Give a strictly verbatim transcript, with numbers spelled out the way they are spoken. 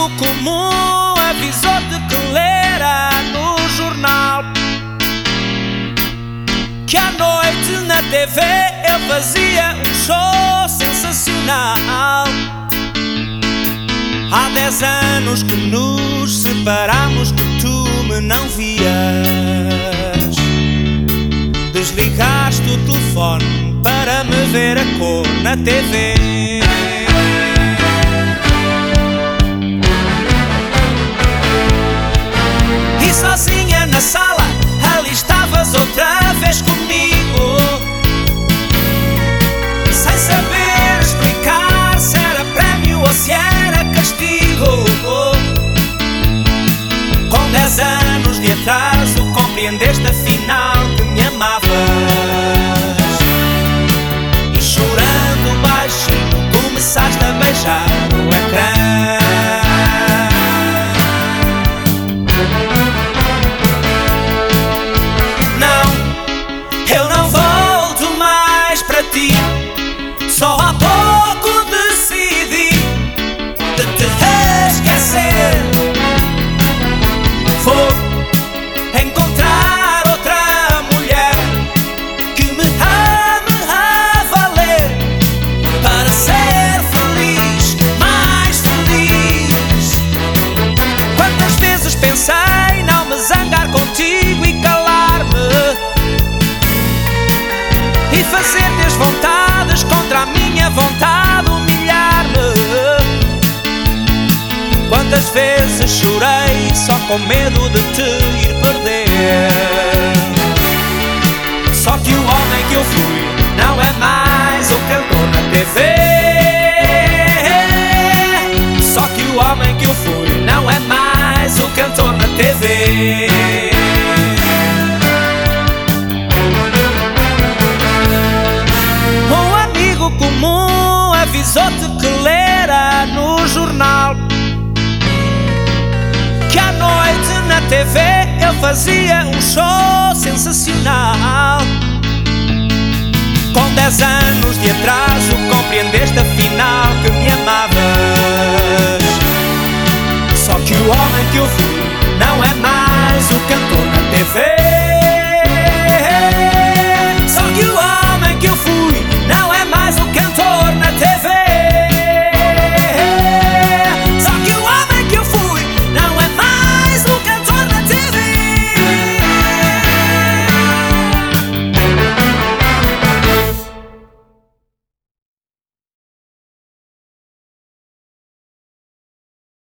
amigo comum avisou-te que lera no jornal que à noite na T V eu fazia um show sensacional. Há dez anos que nos separamos, que tu me não vias. Desligaste o telefone para me ver a cor na T V. E sozinha na sala, ali estavas outra vez comigo, sem saber explicar se era prémio ou se era castigo. Com dez anos de atraso compreendeste afinal que me amavas, e chorando baixinho começaste a beijar o ecrã. Só há pouco decidi de te esquecer. Vou encontrar outra mulher que me ame a valer, para ser feliz, mais feliz. Quantas vezes pensei não me zangar contigo e calar-me, e fazer-te as vontades contra a minha vontade, humilhar-me. Quantas vezes chorei só com medo de te ir perder. Só que o homem que eu fui não é mais o cantor na T V. Só que o homem que eu fui não é mais o cantor na T V. Comum avisou-te que lera no jornal que à noite na T V eu fazia um show sensacional. Com dez anos de atraso compreendeste afinal que me amavas. Só que o homem que eu fui